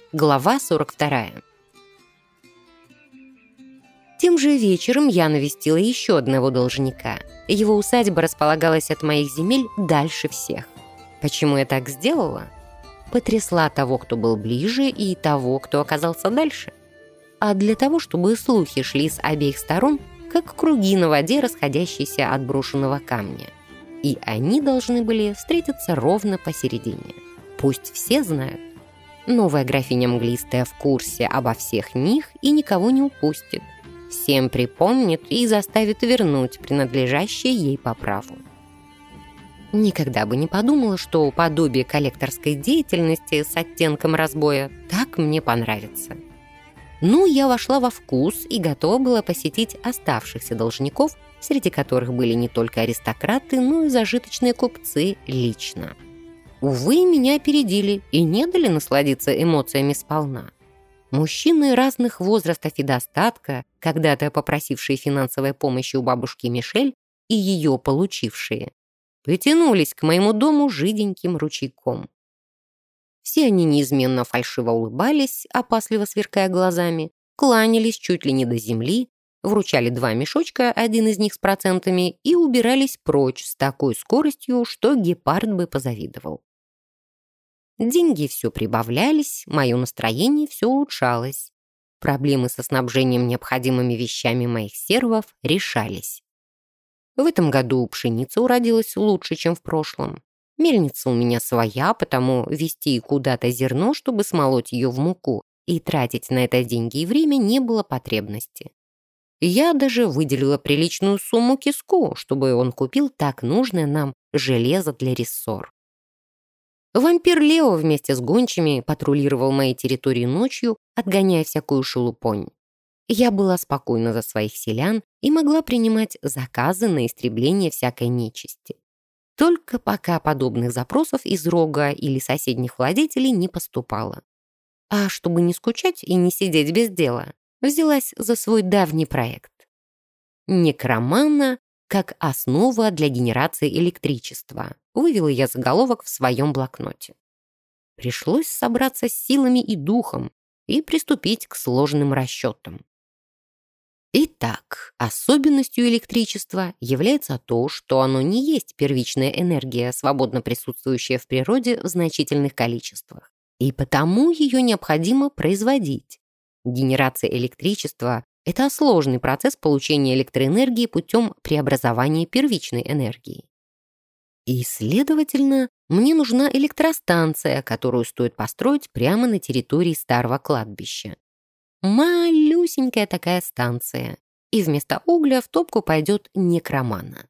Глава 42. Тем же вечером я навестила еще одного должника. Его усадьба располагалась от моих земель дальше всех. Почему я так сделала? Потрясла того, кто был ближе, и того, кто оказался дальше. А для того, чтобы слухи шли с обеих сторон, как круги на воде, расходящиеся от брошенного камня. И они должны были встретиться ровно посередине. Пусть все знают. Новая графиня Мглистая в курсе обо всех них и никого не упустит. Всем припомнит и заставит вернуть принадлежащее ей по праву. Никогда бы не подумала, что подобие коллекторской деятельности с оттенком разбоя так мне понравится. Ну, я вошла во вкус и готова была посетить оставшихся должников, среди которых были не только аристократы, но и зажиточные купцы лично. Увы, меня опередили и не дали насладиться эмоциями сполна. Мужчины разных возрастов и достатка, когда-то попросившие финансовой помощи у бабушки Мишель и ее получившие, потянулись к моему дому жиденьким ручейком. Все они неизменно фальшиво улыбались, опасливо сверкая глазами, кланялись чуть ли не до земли, вручали 2 мешочка, один из них с процентами, и убирались прочь с такой скоростью, что гепард бы позавидовал. Деньги все прибавлялись, мое настроение все улучшалось. Проблемы со снабжением необходимыми вещами моих сервов решались. В этом году пшеница уродилась лучше, чем в прошлом. Мельница у меня своя, потому везти куда-то зерно, чтобы смолоть ее в муку, и тратить на это деньги и время не было потребности. Я даже выделила приличную сумму киску, чтобы он купил так нужное нам железо для рессор. Вампир Лео вместе с гончими патрулировал мои территории ночью, отгоняя всякую шелупонь. Я была спокойна за своих селян и могла принимать заказы на истребление всякой нечисти. Только пока подобных запросов из Рога или соседних владетелей не поступало. А чтобы не скучать и не сидеть без дела, взялась за свой давний проект. Некромана как основа для генерации электричества, вывела я заголовок в своем блокноте. Пришлось собраться с силами и духом и приступить к сложным расчетам. Итак, особенностью электричества является то, что оно не есть первичная энергия, свободно присутствующая в природе в значительных количествах, и потому ее необходимо производить. Генерация электричества – это сложный процесс получения электроэнергии путем преобразования первичной энергии. И, следовательно, мне нужна электростанция, которую стоит построить прямо на территории старого кладбища. Малюсенькая такая станция, и вместо угля в топку пойдет некромана.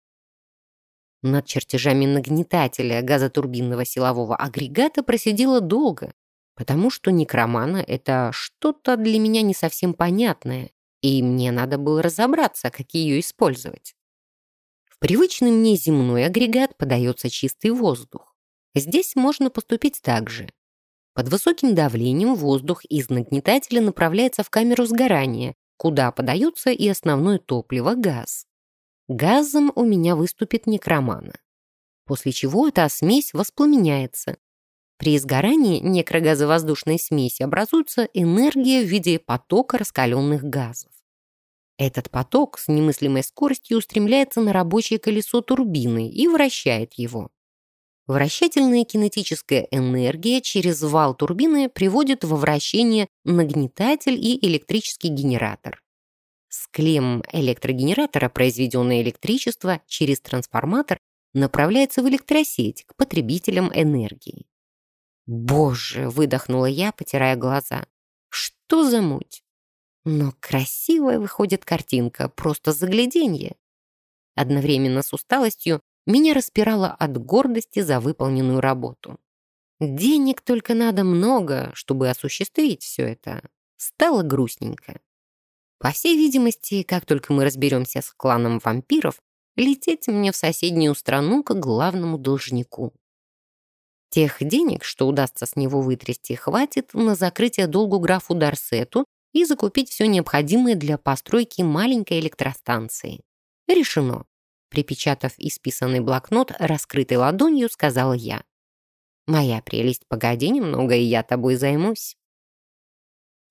Над чертежами нагнетателя газотурбинного силового агрегата просидела долго, потому что некромана — это что-то для меня не совсем понятное, и мне надо было разобраться, как ее использовать. В привычный мне земной агрегат подается чистый воздух. Здесь можно поступить так же. Под высоким давлением воздух из нагнетателя направляется в камеру сгорания, куда подается и основное топливо — газ. Газом у меня выступит некромана, после чего эта смесь воспламеняется. При сгорании некрогазовоздушной смеси образуется энергия в виде потока раскаленных газов. Этот поток с немыслимой скоростью устремляется на рабочее колесо турбины и вращает его. Вращательная кинетическая энергия через вал турбины приводит во вращение нагнетатель и электрический генератор. С клемм электрогенератора произведенное электричество через трансформатор направляется в электросеть к потребителям энергии. «Боже!» — выдохнула я, потирая глаза. «Что за муть?» Но красивая выходит картинка, просто загляденье. Одновременно с усталостью меня распирало от гордости за выполненную работу. Денег только надо много, чтобы осуществить все это. Стало грустненько. По всей видимости, как только мы разберемся с кланом вампиров, лететь мне в соседнюю страну к главному должнику. Тех денег, что удастся с него вытрясти, хватит на закрытие долгу графу Дарсету и закупить все необходимое для постройки маленькой электростанции. Решено. Припечатав исписанный блокнот раскрытой ладонью, сказала я. «Моя прелесть, погоди немного, и я тобой займусь».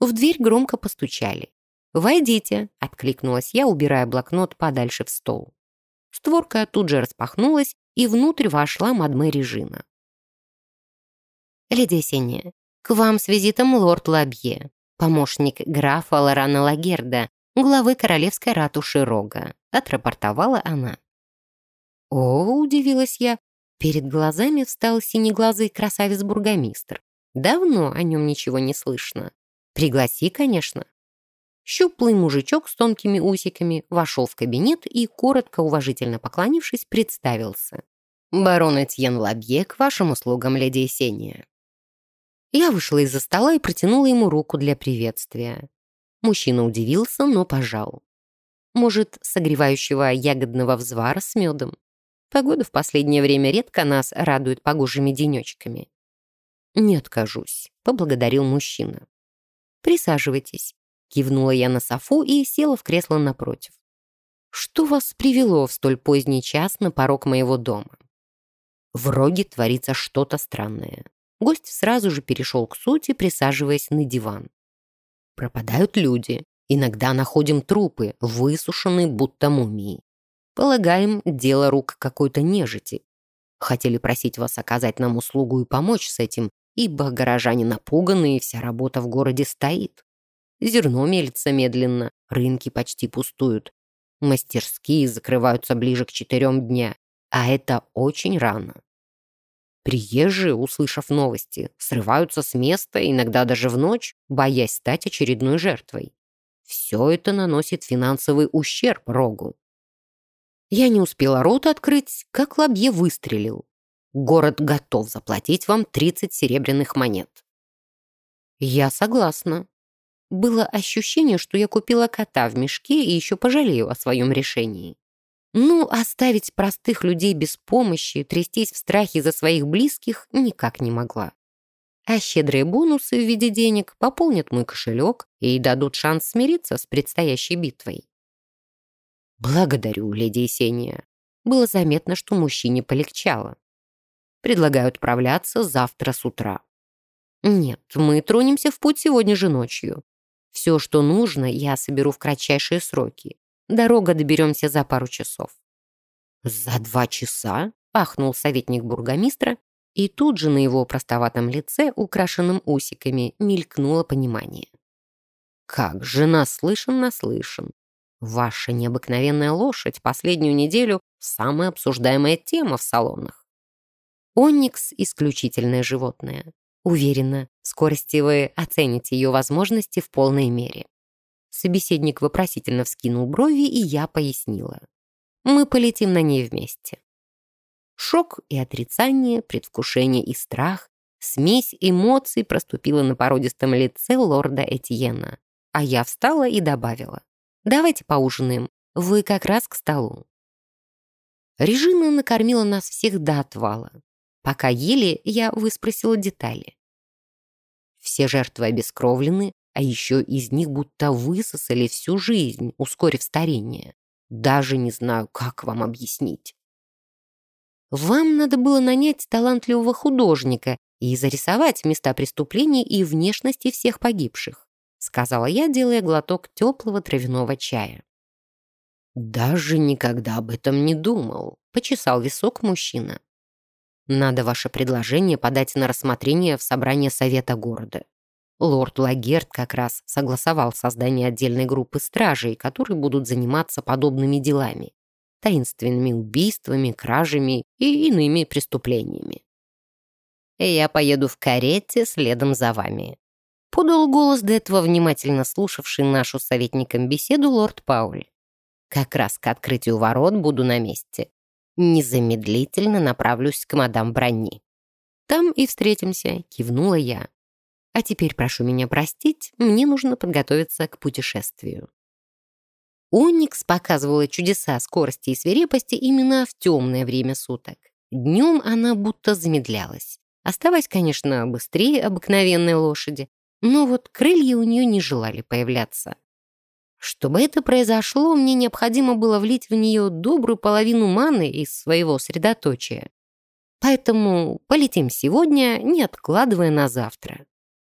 В дверь громко постучали. «Войдите», — откликнулась я, убирая блокнот подальше в стол. Створка тут же распахнулась, и внутрь вошла мадме Режина. «Леди Есения, к вам с визитом лорд Лабье, помощник графа Лорана Лагерда, главы королевской ратуши Рога», — отрапортовала она. «О», — удивилась я, перед глазами встал синеглазый красавец-бургомистр. Давно о нем ничего не слышно. Пригласи, конечно. Щуплый мужичок с тонкими усиками вошел в кабинет и, коротко уважительно поклонившись, представился. «Барон Этьен Лабье, к вашим услугам, леди Есения». Я вышла из-за стола и протянула ему руку для приветствия. Мужчина удивился, но пожал. Может, согревающего ягодного взвара с медом? Погода в последнее время редко нас радует погожими денечками. «Не откажусь», — поблагодарил мужчина. «Присаживайтесь», — кивнула я на софу и села в кресло напротив. «Что вас привело в столь поздний час на порог моего дома?» В Роге творится что-то странное. Гость сразу же перешел к сути, присаживаясь на диван. Пропадают люди. Иногда находим трупы, высушенные будто мумии. Полагаем, дело рук какой-то нежити. Хотели просить вас оказать нам услугу и помочь с этим, ибо горожане напуганы, и вся работа в городе стоит. Зерно мелится медленно, рынки почти пустуют. Мастерские закрываются ближе к 4 дня, а это очень рано. Приезжие, услышав новости, срываются с места, иногда даже в ночь, боясь стать очередной жертвой. Все это наносит финансовый ущерб Рогу. Я не успела рот открыть, как Лабье выстрелил. Город готов заплатить вам 30 серебряных монет. Я согласна. Было ощущение, что я купила кота в мешке и еще пожалею о своем решении. Ну, оставить простых людей без помощи, трястись в страхе за своих близких никак не могла. А щедрые бонусы в виде денег пополнят мой кошелек и дадут шанс смириться с предстоящей битвой. «Благодарю, леди Есения». Было заметно, что мужчине полегчало. «Предлагаю отправляться завтра с утра». «Нет, мы тронемся в путь сегодня же ночью. Все, что нужно, я соберу в кратчайшие сроки. Дорога доберемся за пару часов». «За 2 часа?» — ахнул советник бургомистра, и тут же на его простоватом лице, украшенном усиками, мелькнуло понимание. «Как же наслышан. Ваша необыкновенная лошадь последнюю неделю — самая обсуждаемая тема в салонах. Оникс — исключительное животное. Уверена, в скорости вы оцените ее возможности в полной мере». Собеседник вопросительно вскинул брови, и я пояснила. «Мы полетим на ней вместе». Шок и отрицание, предвкушение и страх, смесь эмоций проступила на породистом лице лорда Этьена. А я встала и добавила: «Давайте поужинаем, вы как раз к столу». Режина накормила нас всех до отвала. Пока ели, я выспросила детали. Все жертвы обескровлены, а еще из них будто высосали всю жизнь, ускорив старение. Даже не знаю, как вам объяснить. Вам надо было нанять талантливого художника и зарисовать места преступлений и внешности всех погибших, сказала я, делая глоток теплого травяного чая. Даже никогда об этом не думал, почесал висок мужчина. Надо ваше предложение подать на рассмотрение в собрание совета города. Лорд Лагерд как раз согласовал создание отдельной группы стражей, которые будут заниматься подобными делами, таинственными убийствами, кражами и иными преступлениями. «Я поеду в карете следом за вами», — подал голос до этого внимательно слушавший нашу с советником беседу лорд Пауль. «Как раз к открытию ворот буду на месте. Незамедлительно направлюсь к мадам Бранни». «Там и встретимся», — кивнула я. «А теперь прошу меня простить, мне нужно подготовиться к путешествию». Оникс показывала чудеса скорости и свирепости именно в темное время суток. Днем она будто замедлялась. Оставаясь, конечно, быстрее обыкновенной лошади, но вот крылья у нее не желали появляться. Чтобы это произошло, мне необходимо было влить в нее добрую половину маны из своего средоточия. Поэтому полетим сегодня, не откладывая на завтра.